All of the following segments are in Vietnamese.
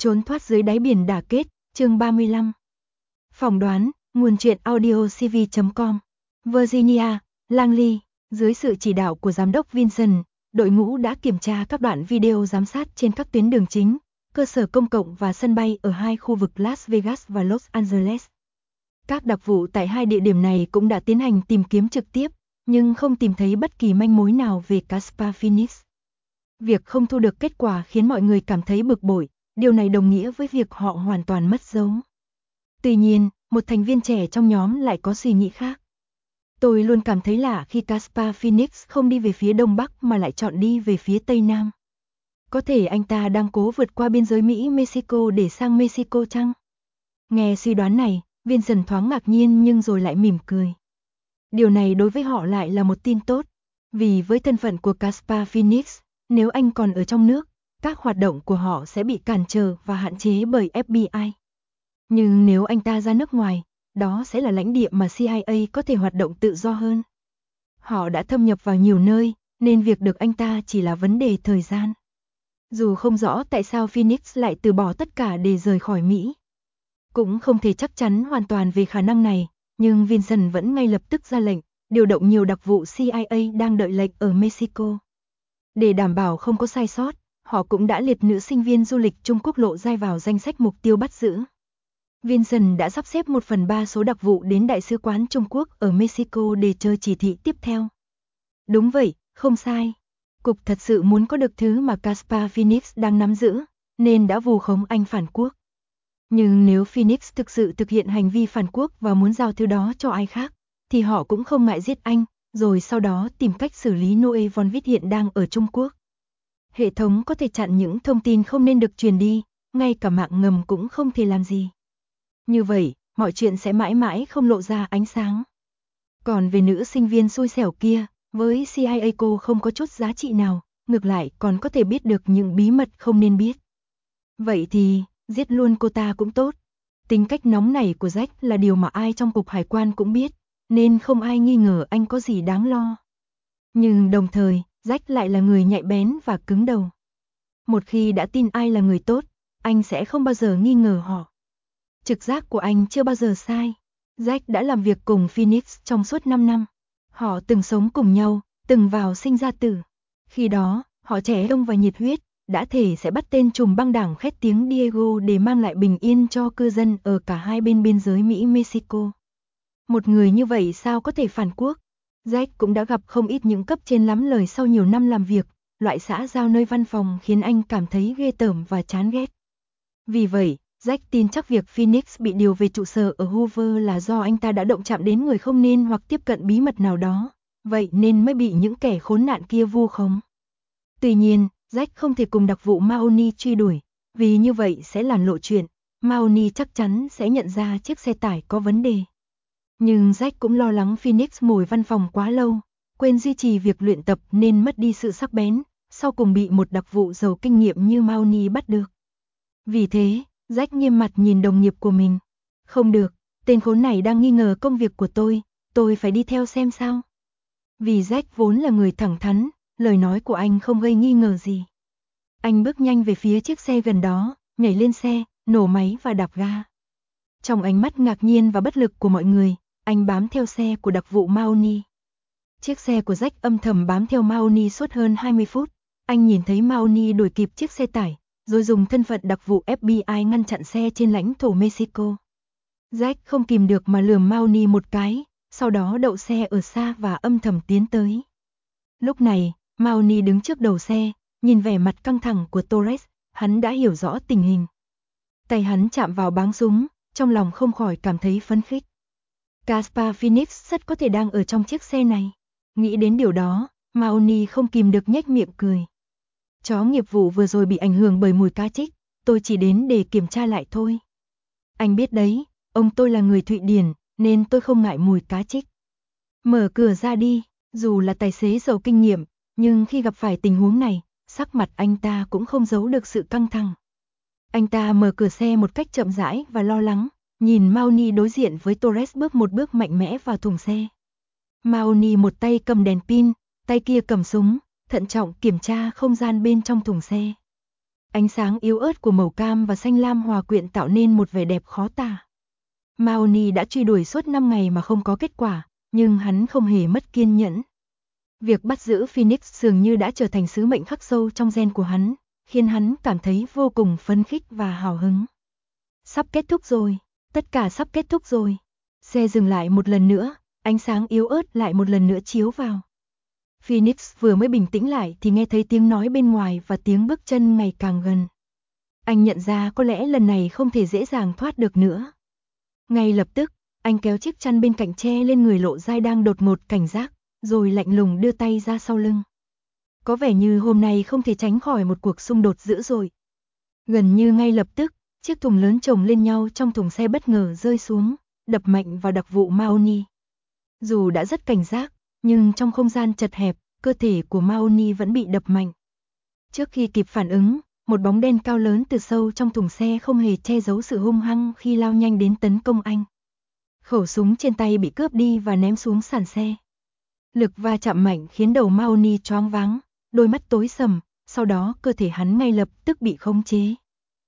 Trốn thoát dưới đáy biển đả kết, chương 35. Phỏng đoán, nguồn truyện audio cv.com. Virginia, Langley, dưới sự chỉ đạo của giám đốc Vincent, đội ngũ đã kiểm tra các đoạn video giám sát trên các tuyến đường chính, cơ sở công cộng và sân bay ở hai khu vực Las Vegas và Los Angeles. Các đặc vụ tại hai địa điểm này cũng đã tiến hành tìm kiếm trực tiếp, nhưng không tìm thấy bất kỳ manh mối nào về Caspar Phoenix. Việc không thu được kết quả khiến mọi người cảm thấy bực bội, điều này đồng nghĩa với việc họ hoàn toàn mất dấu. Tuy nhiên, một thành viên trẻ trong nhóm lại có suy nghĩ khác. Tôi luôn cảm thấy lạ khi Caspar Phoenix không đi về phía đông bắc mà lại chọn đi về phía tây nam. Có thể anh ta đang cố vượt qua biên giới Mỹ-Mexico để sang Mexico chăng? Nghe suy đoán này, Vincent thoáng ngạc nhiên nhưng rồi lại mỉm cười. Điều này đối với họ lại là một tin tốt, vì với thân phận của Caspar Phoenix, nếu anh còn ở trong nước, các hoạt động của họ sẽ bị cản trở và hạn chế bởi FBI. Nhưng nếu anh ta ra nước ngoài, đó sẽ là lãnh địa mà CIA có thể hoạt động tự do hơn. Họ đã thâm nhập vào nhiều nơi, nên việc được anh ta chỉ là vấn đề thời gian. Dù không rõ tại sao Phoenix lại từ bỏ tất cả để rời khỏi Mỹ. Cũng không thể chắc chắn hoàn toàn về khả năng này, nhưng Vincent vẫn ngay lập tức ra lệnh, điều động nhiều đặc vụ CIA đang đợi lệnh ở Mexico. Để đảm bảo không có sai sót, họ cũng đã liệt nữ sinh viên du lịch Trung Quốc Lộ Giai vào danh sách mục tiêu bắt giữ. Vincent đã sắp xếp 1/3 số đặc vụ đến Đại sứ quán Trung Quốc ở Mexico để chờ chỉ thị tiếp theo. Đúng vậy, không sai. Cục thật sự muốn có được thứ mà Caspar Phoenix đang nắm giữ, nên đã vù khống anh phản quốc. Nhưng nếu Phoenix thực sự thực hiện hành vi phản quốc và muốn giao thứ đó cho ai khác, thì họ cũng không ngại giết anh, rồi sau đó tìm cách xử lý Noe Von Witt hiện đang ở Trung Quốc. Hệ thống có thể chặn những thông tin không nên được truyền đi, ngay cả mạng ngầm cũng không thể làm gì. Như vậy, mọi chuyện sẽ mãi mãi không lộ ra ánh sáng. Còn về nữ sinh viên xui xẻo kia, với CIA cô không có chút giá trị nào, ngược lại còn có thể biết được những bí mật không nên biết. Vậy thì, giết luôn cô ta cũng tốt. Tính cách nóng nảy của Jack là điều mà ai trong cục hải quan cũng biết, nên không ai nghi ngờ anh có gì đáng lo. Nhưng đồng thời, Jack lại là người nhạy bén và cứng đầu. Một khi đã tin ai là người tốt, anh sẽ không bao giờ nghi ngờ họ. Trực giác của anh chưa bao giờ sai. Jack đã làm việc cùng Phoenix trong suốt 5 năm. Họ từng sống cùng nhau, từng vào sinh ra tử. Khi đó, họ trẻ trung và nhiệt huyết, đã thể sẽ bắt tên trùm băng đảng khét tiếng Diego để mang lại bình yên cho cư dân ở cả hai bên biên giới Mỹ-Mexico. Một người như vậy sao có thể phản quốc? Jack cũng đã gặp không ít những cấp trên lắm lời sau nhiều năm làm việc, loại xã giao nơi văn phòng khiến anh cảm thấy ghê tởm và chán ghét. Vì vậy, Jack tin chắc việc Phoenix bị điều về trụ sở ở Hoover là do anh ta đã động chạm đến người không nên hoặc tiếp cận bí mật nào đó, vậy nên mới bị những kẻ khốn nạn kia vu khống. Tuy nhiên, Jack không thể cùng đặc vụ Mahoney truy đuổi, vì như vậy sẽ làm lộ chuyện, Mahoney chắc chắn sẽ nhận ra chiếc xe tải có vấn đề. Nhưng Jack cũng lo lắng Phoenix ngồi văn phòng quá lâu, quên duy trì việc luyện tập nên mất đi sự sắc bén, sau cùng bị một đặc vụ giàu kinh nghiệm như Mahoney bắt được. Vì thế, Jack nghiêm mặt nhìn đồng nghiệp của mình. Không được, tên khốn này đang nghi ngờ công việc của tôi phải đi theo xem sao. Vì Jack vốn là người thẳng thắn, lời nói của anh không gây nghi ngờ gì. Anh bước nhanh về phía chiếc xe gần đó, nhảy lên xe, nổ máy và đạp ga. Trong ánh mắt ngạc nhiên và bất lực của mọi người, anh bám theo xe của đặc vụ Mahoney. Chiếc xe của Jack âm thầm bám theo Mahoney suốt hơn 20 phút. Anh nhìn thấy Mahoney đuổi kịp chiếc xe tải, rồi dùng thân phận đặc vụ FBI ngăn chặn xe trên lãnh thổ Mexico. Jack không kìm được mà lườm Mahoney một cái, sau đó đậu xe ở xa và âm thầm tiến tới. Lúc này, Mahoney đứng trước đầu xe, nhìn vẻ mặt căng thẳng của Torres, hắn đã hiểu rõ tình hình. Tay hắn chạm vào báng súng, trong lòng không khỏi cảm thấy phấn khích. Caspar Phoenix rất có thể đang ở trong chiếc xe này. Nghĩ đến điều đó, Mahoney không kìm được nhếch miệng cười. Chó nghiệp vụ vừa rồi bị ảnh hưởng bởi mùi cá trích, tôi chỉ đến để kiểm tra lại thôi. Anh biết đấy, ông tôi là người Thụy Điển, nên tôi không ngại mùi cá trích. Mở cửa ra đi, dù là tài xế giàu kinh nghiệm, nhưng khi gặp phải tình huống này, sắc mặt anh ta cũng không giấu được sự căng thẳng. Anh ta mở cửa xe một cách chậm rãi và lo lắng, nhìn Mahoney đối diện với Torres bước một bước mạnh mẽ vào thùng xe. Mahoney một tay cầm đèn pin, tay kia cầm súng, thận trọng kiểm tra không gian bên trong thùng xe. Ánh sáng yếu ớt của màu cam và xanh lam hòa quyện tạo nên một vẻ đẹp khó tả. Mahoney đã truy đuổi suốt 5 ngày mà không có kết quả, nhưng hắn không hề mất kiên nhẫn. Việc bắt giữ Phoenix dường như đã trở thành sứ mệnh khắc sâu trong gen của hắn, khiến hắn cảm thấy vô cùng phấn khích và hào hứng. Sắp kết thúc rồi, tất cả sắp kết thúc rồi. Xe dừng lại một lần nữa, ánh sáng yếu ớt lại một lần nữa chiếu vào. Phoenix vừa mới bình tĩnh lại thì nghe thấy tiếng nói bên ngoài và tiếng bước chân ngày càng gần. Anh nhận ra có lẽ lần này không thể dễ dàng thoát được nữa. Ngay lập tức, anh kéo chiếc chăn bên cạnh che lên người Lộ Giai đang đột ngột cảnh giác, rồi lạnh lùng đưa tay ra sau lưng. Có vẻ như hôm nay không thể tránh khỏi một cuộc xung đột dữ dội. Gần như ngay lập tức, chiếc thùng lớn chồng lên nhau trong thùng xe bất ngờ rơi xuống, đập mạnh vào đặc vụ Mahoney. Dù đã rất cảnh giác, nhưng trong không gian chật hẹp, cơ thể của Mahoney vẫn bị đập mạnh. Trước khi kịp phản ứng, một bóng đen cao lớn từ sâu trong thùng xe không hề che giấu sự hung hăng khi lao nhanh đến tấn công anh. Khẩu súng trên tay bị cướp đi và ném xuống sàn xe. Lực va chạm mạnh khiến đầu Mahoney choáng váng, đôi mắt tối sầm, sau đó cơ thể hắn ngay lập tức bị khống chế.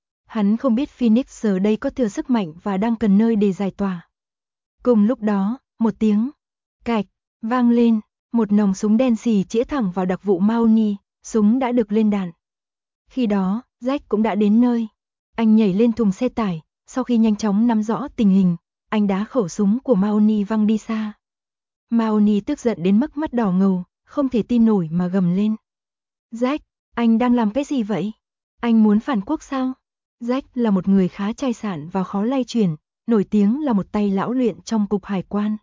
Hắn không biết Phoenix giờ đây có thừa sức mạnh và đang cần nơi để giải tỏa. Cùng lúc đó, một tiếng cạch vang lên, một nòng súng đen xì chĩa thẳng vào đặc vụ Mahoney, súng đã được lên đạn. Khi đó, Jack cũng đã đến nơi. Anh nhảy lên thùng xe tải, sau khi nhanh chóng nắm rõ tình hình, anh đá khẩu súng của Mahoney văng đi xa. Mahoney tức giận đến mức mắt đỏ ngầu, không thể tin nổi mà gầm lên. Jack, anh đang làm cái gì vậy? Anh muốn phản quốc sao? Jack là một người khá chai sạn và khó lay chuyển, nổi tiếng là một tay lão luyện trong cục hải quan.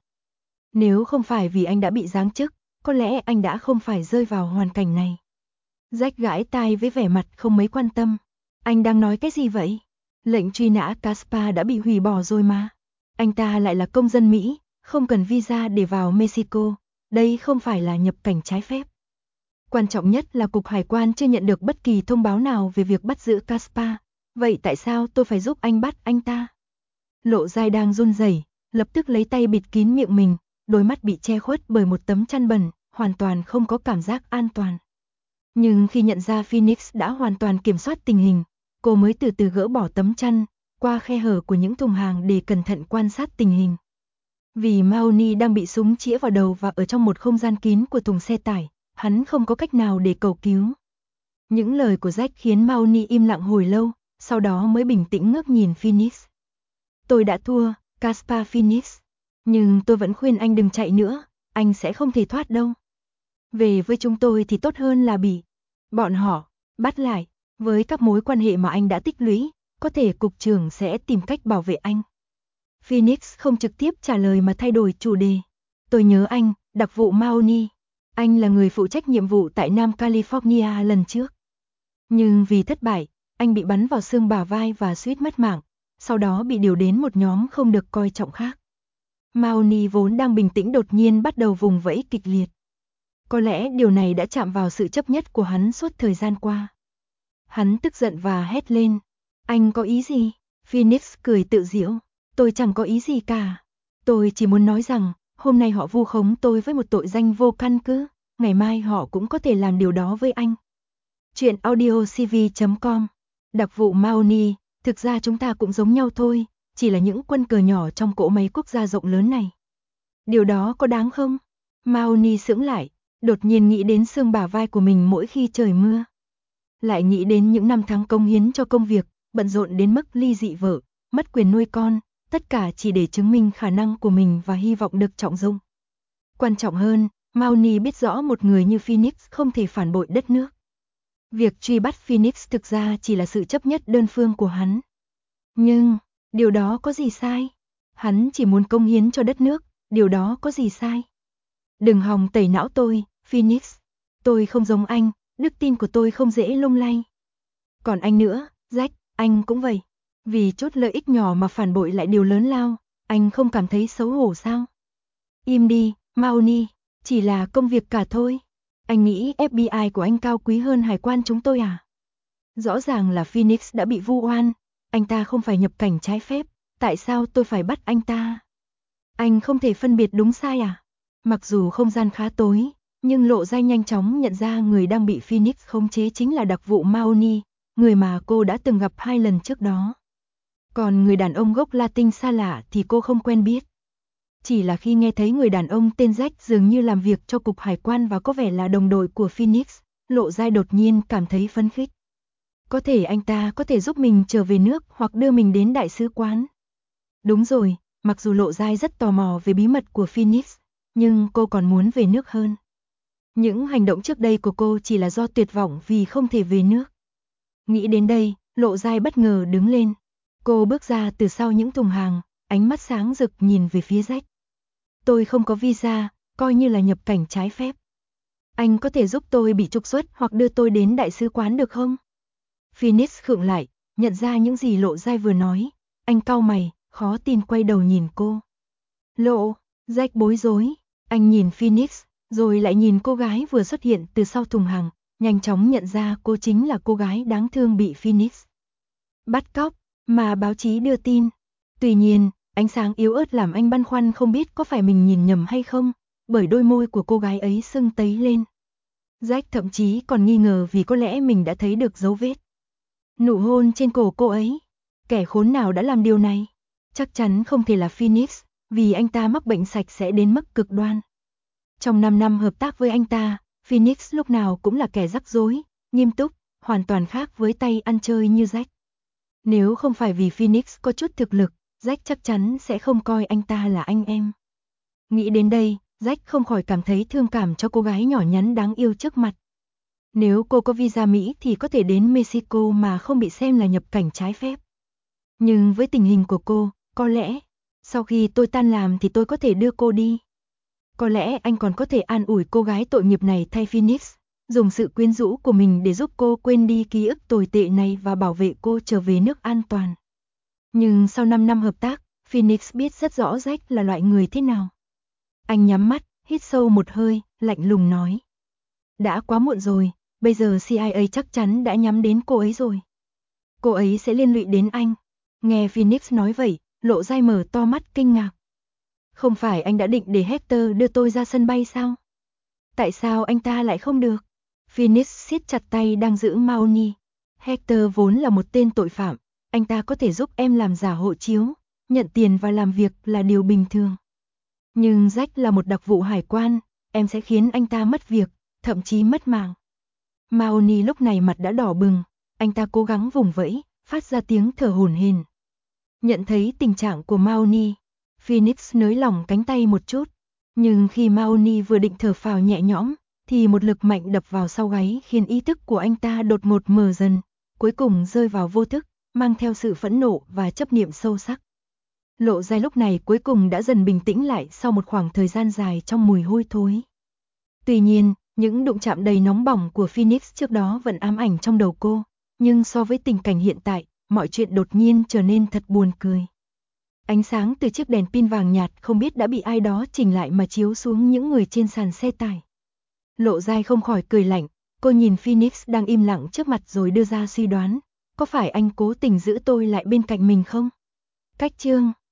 Nếu không phải vì anh đã bị giáng chức, có lẽ anh đã không phải rơi vào hoàn cảnh này. Jack gãi tai với vẻ mặt không mấy quan tâm. Anh đang nói cái gì vậy? Lệnh truy nã Caspar đã bị hủy bỏ rồi mà. Anh ta lại là công dân Mỹ, không cần visa để vào Mexico. Đây không phải là nhập cảnh trái phép. Quan trọng nhất là Cục Hải quan chưa nhận được bất kỳ thông báo nào về việc bắt giữ Caspar. Vậy tại sao tôi phải giúp anh bắt anh ta? Lộ Giai đang run rẩy, lập tức lấy tay bịt kín miệng mình, đôi mắt bị che khuất bởi một tấm chăn bẩn, hoàn toàn không có cảm giác an toàn. Nhưng khi nhận ra Phoenix đã hoàn toàn kiểm soát tình hình, cô mới từ từ gỡ bỏ tấm chăn, qua khe hở của những thùng hàng để cẩn thận quan sát tình hình. Vì Mahoney đang bị súng chĩa vào đầu và ở trong một không gian kín của thùng xe tải, hắn không có cách nào để cầu cứu. Những lời của Jack khiến Mahoney im lặng hồi lâu, sau đó mới bình tĩnh ngước nhìn Phoenix. Tôi đã thua, Caspar Phoenix. Nhưng tôi vẫn khuyên anh đừng chạy nữa, anh sẽ không thể thoát đâu. Về với chúng tôi thì tốt hơn là bị bọn họ bắt lại. Với các mối quan hệ mà anh đã tích lũy, có thể cục trưởng sẽ tìm cách bảo vệ anh. Phoenix không trực tiếp trả lời mà thay đổi chủ đề. Tôi nhớ anh, đặc vụ Mahoney. Anh là người phụ trách nhiệm vụ tại Nam California lần trước. Nhưng vì thất bại, anh bị bắn vào xương bả vai và suýt mất mạng, sau đó bị điều đến một nhóm không được coi trọng khác. Mahoney vốn đang bình tĩnh đột nhiên bắt đầu vùng vẫy kịch liệt. Có lẽ điều này đã chạm vào sự chấp nhất của hắn suốt thời gian qua. Hắn tức giận và hét lên. Anh có ý gì? Phoenix cười tự giễu. Tôi chẳng có ý gì cả. Tôi chỉ muốn nói rằng, hôm nay họ vu khống tôi với một tội danh vô căn cứ. Ngày mai họ cũng có thể làm điều đó với anh. Chuyện audiocv.com. Đặc vụ Mahoney, thực ra chúng ta cũng giống nhau thôi, chỉ là những quân cờ nhỏ trong cỗ máy quốc gia rộng lớn này. Điều đó có đáng không? Mahoney sững lại, đột nhiên nghĩ đến xương bả vai của mình mỗi khi trời mưa. Lại nghĩ đến những năm tháng cống hiến cho công việc, bận rộn đến mức ly dị vợ, mất quyền nuôi con, tất cả chỉ để chứng minh khả năng của mình và hy vọng được trọng dụng. Quan trọng hơn, Mahoney biết rõ một người như Phoenix không thể phản bội đất nước. Việc truy bắt Phoenix thực ra chỉ là sự chấp nhất đơn phương của hắn. Nhưng, điều đó có gì sai? Hắn chỉ muốn cống hiến cho đất nước, điều đó có gì sai? Đừng hòng tẩy não tôi, Phoenix. Tôi không giống anh, đức tin của tôi không dễ lung lay. Còn anh nữa, Jack, anh cũng vậy. Vì chút lợi ích nhỏ mà phản bội lại điều lớn lao, anh không cảm thấy xấu hổ sao? Im đi, Mahoney, chỉ là công việc cả thôi. Anh nghĩ FBI của anh cao quý hơn hải quan chúng tôi à? Rõ ràng là Phoenix đã bị vu oan, anh ta không phải nhập cảnh trái phép, tại sao tôi phải bắt anh ta? Anh không thể phân biệt đúng sai à? Mặc dù không gian khá tối, nhưng Lộ Giai nhanh chóng nhận ra người đang bị Phoenix khống chế chính là đặc vụ Mahoney, người mà cô đã từng gặp 2 lần trước đó. Còn người đàn ông gốc Latin xa lạ thì cô không quen biết. Chỉ là khi nghe thấy người đàn ông tên Jack dường như làm việc cho cục hải quan và có vẻ là đồng đội của Phoenix, Lộ Giai đột nhiên cảm thấy phấn khích. Có thể anh ta có thể giúp mình trở về nước hoặc đưa mình đến đại sứ quán. Đúng rồi, mặc dù Lộ Giai rất tò mò về bí mật của Phoenix, nhưng cô còn muốn về nước hơn. Những hành động trước đây của cô chỉ là do tuyệt vọng vì không thể về nước. Nghĩ đến đây, Lộ Giai bất ngờ đứng lên. Cô bước ra từ sau những thùng hàng, ánh mắt sáng rực nhìn về phía Jack. Tôi không có visa, coi như là nhập cảnh trái phép. Anh có thể giúp tôi bị trục xuất hoặc đưa tôi đến đại sứ quán được không? Phoenix khựng lại, nhận ra những gì Lộ Giai vừa nói. Anh cau mày, khó tin quay đầu nhìn cô. Lộ, Jack bối rối. Anh nhìn Phoenix, rồi lại nhìn cô gái vừa xuất hiện từ sau thùng hàng, nhanh chóng nhận ra cô chính là cô gái đáng thương bị Phoenix bắt cóc, mà báo chí đưa tin. Tuy nhiên, ánh sáng yếu ớt làm anh băn khoăn không biết có phải mình nhìn nhầm hay không, bởi đôi môi của cô gái ấy sưng tấy lên. Jack thậm chí còn nghi ngờ vì có lẽ mình đã thấy được dấu vết. Nụ hôn trên cổ cô ấy. Kẻ khốn nào đã làm điều này? Chắc chắn không thể là Phoenix, vì anh ta mắc bệnh sạch sẽ đến mức cực đoan. Trong 5 năm hợp tác với anh ta, Phoenix lúc nào cũng là kẻ rắc rối, nghiêm túc, hoàn toàn khác với tay ăn chơi như Jack. Nếu không phải vì Phoenix có chút thực lực, Jack chắc chắn sẽ không coi anh ta là anh em. Nghĩ đến đây, Jack không khỏi cảm thấy thương cảm cho cô gái nhỏ nhắn đáng yêu trước mặt. Nếu cô có visa Mỹ thì có thể đến Mexico mà không bị xem là nhập cảnh trái phép. Nhưng với tình hình của cô, có lẽ, sau khi tôi tan làm thì tôi có thể đưa cô đi. Có lẽ anh còn có thể an ủi cô gái tội nghiệp này thay Phoenix, dùng sự quyến rũ của mình để giúp cô quên đi ký ức tồi tệ này và bảo vệ cô trở về nước an toàn. Nhưng sau 5 năm hợp tác, Phoenix biết rất rõ Jack là loại người thế nào. Anh nhắm mắt, hít sâu một hơi, lạnh lùng nói. Đã quá muộn rồi, bây giờ CIA chắc chắn đã nhắm đến cô ấy rồi. Cô ấy sẽ liên lụy đến anh. Nghe Phoenix nói vậy, Lộ Giai mở to mắt kinh ngạc. Không phải anh đã định để Hector đưa tôi ra sân bay sao? Tại sao anh ta lại không được? Phoenix siết chặt tay đang giữ Mahoney. Hector vốn là một tên tội phạm, anh ta có thể giúp em làm giả hộ chiếu, nhận tiền và làm việc là điều bình thường. Nhưng Jack là một đặc vụ hải quan, em sẽ khiến anh ta mất việc, thậm chí mất mạng. Mahoney lúc này mặt đã đỏ bừng, anh ta cố gắng vùng vẫy, phát ra tiếng thở hổn hển. Nhận thấy tình trạng của Mahoney, Phoenix nới lỏng cánh tay một chút, nhưng khi Mahoney vừa định thở phào nhẹ nhõm, thì một lực mạnh đập vào sau gáy khiến ý thức của anh ta đột ngột mờ dần, cuối cùng rơi vào vô thức, mang theo sự phẫn nộ và chấp niệm sâu sắc. Lộ Giai lúc này cuối cùng đã dần bình tĩnh lại sau một khoảng thời gian dài trong mùi hôi thối. Tuy nhiên, những đụng chạm đầy nóng bỏng của Phoenix trước đó vẫn ám ảnh trong đầu cô, nhưng so với tình cảnh hiện tại, mọi chuyện đột nhiên trở nên thật buồn cười. Ánh sáng từ chiếc đèn pin vàng nhạt không biết đã bị ai đó chỉnh lại mà chiếu xuống những người trên sàn xe tải. Lộ Giai không khỏi cười lạnh, cô nhìn Phoenix đang im lặng trước mặt rồi đưa ra suy đoán, có phải anh cố tình giữ tôi lại bên cạnh mình không? Cách chương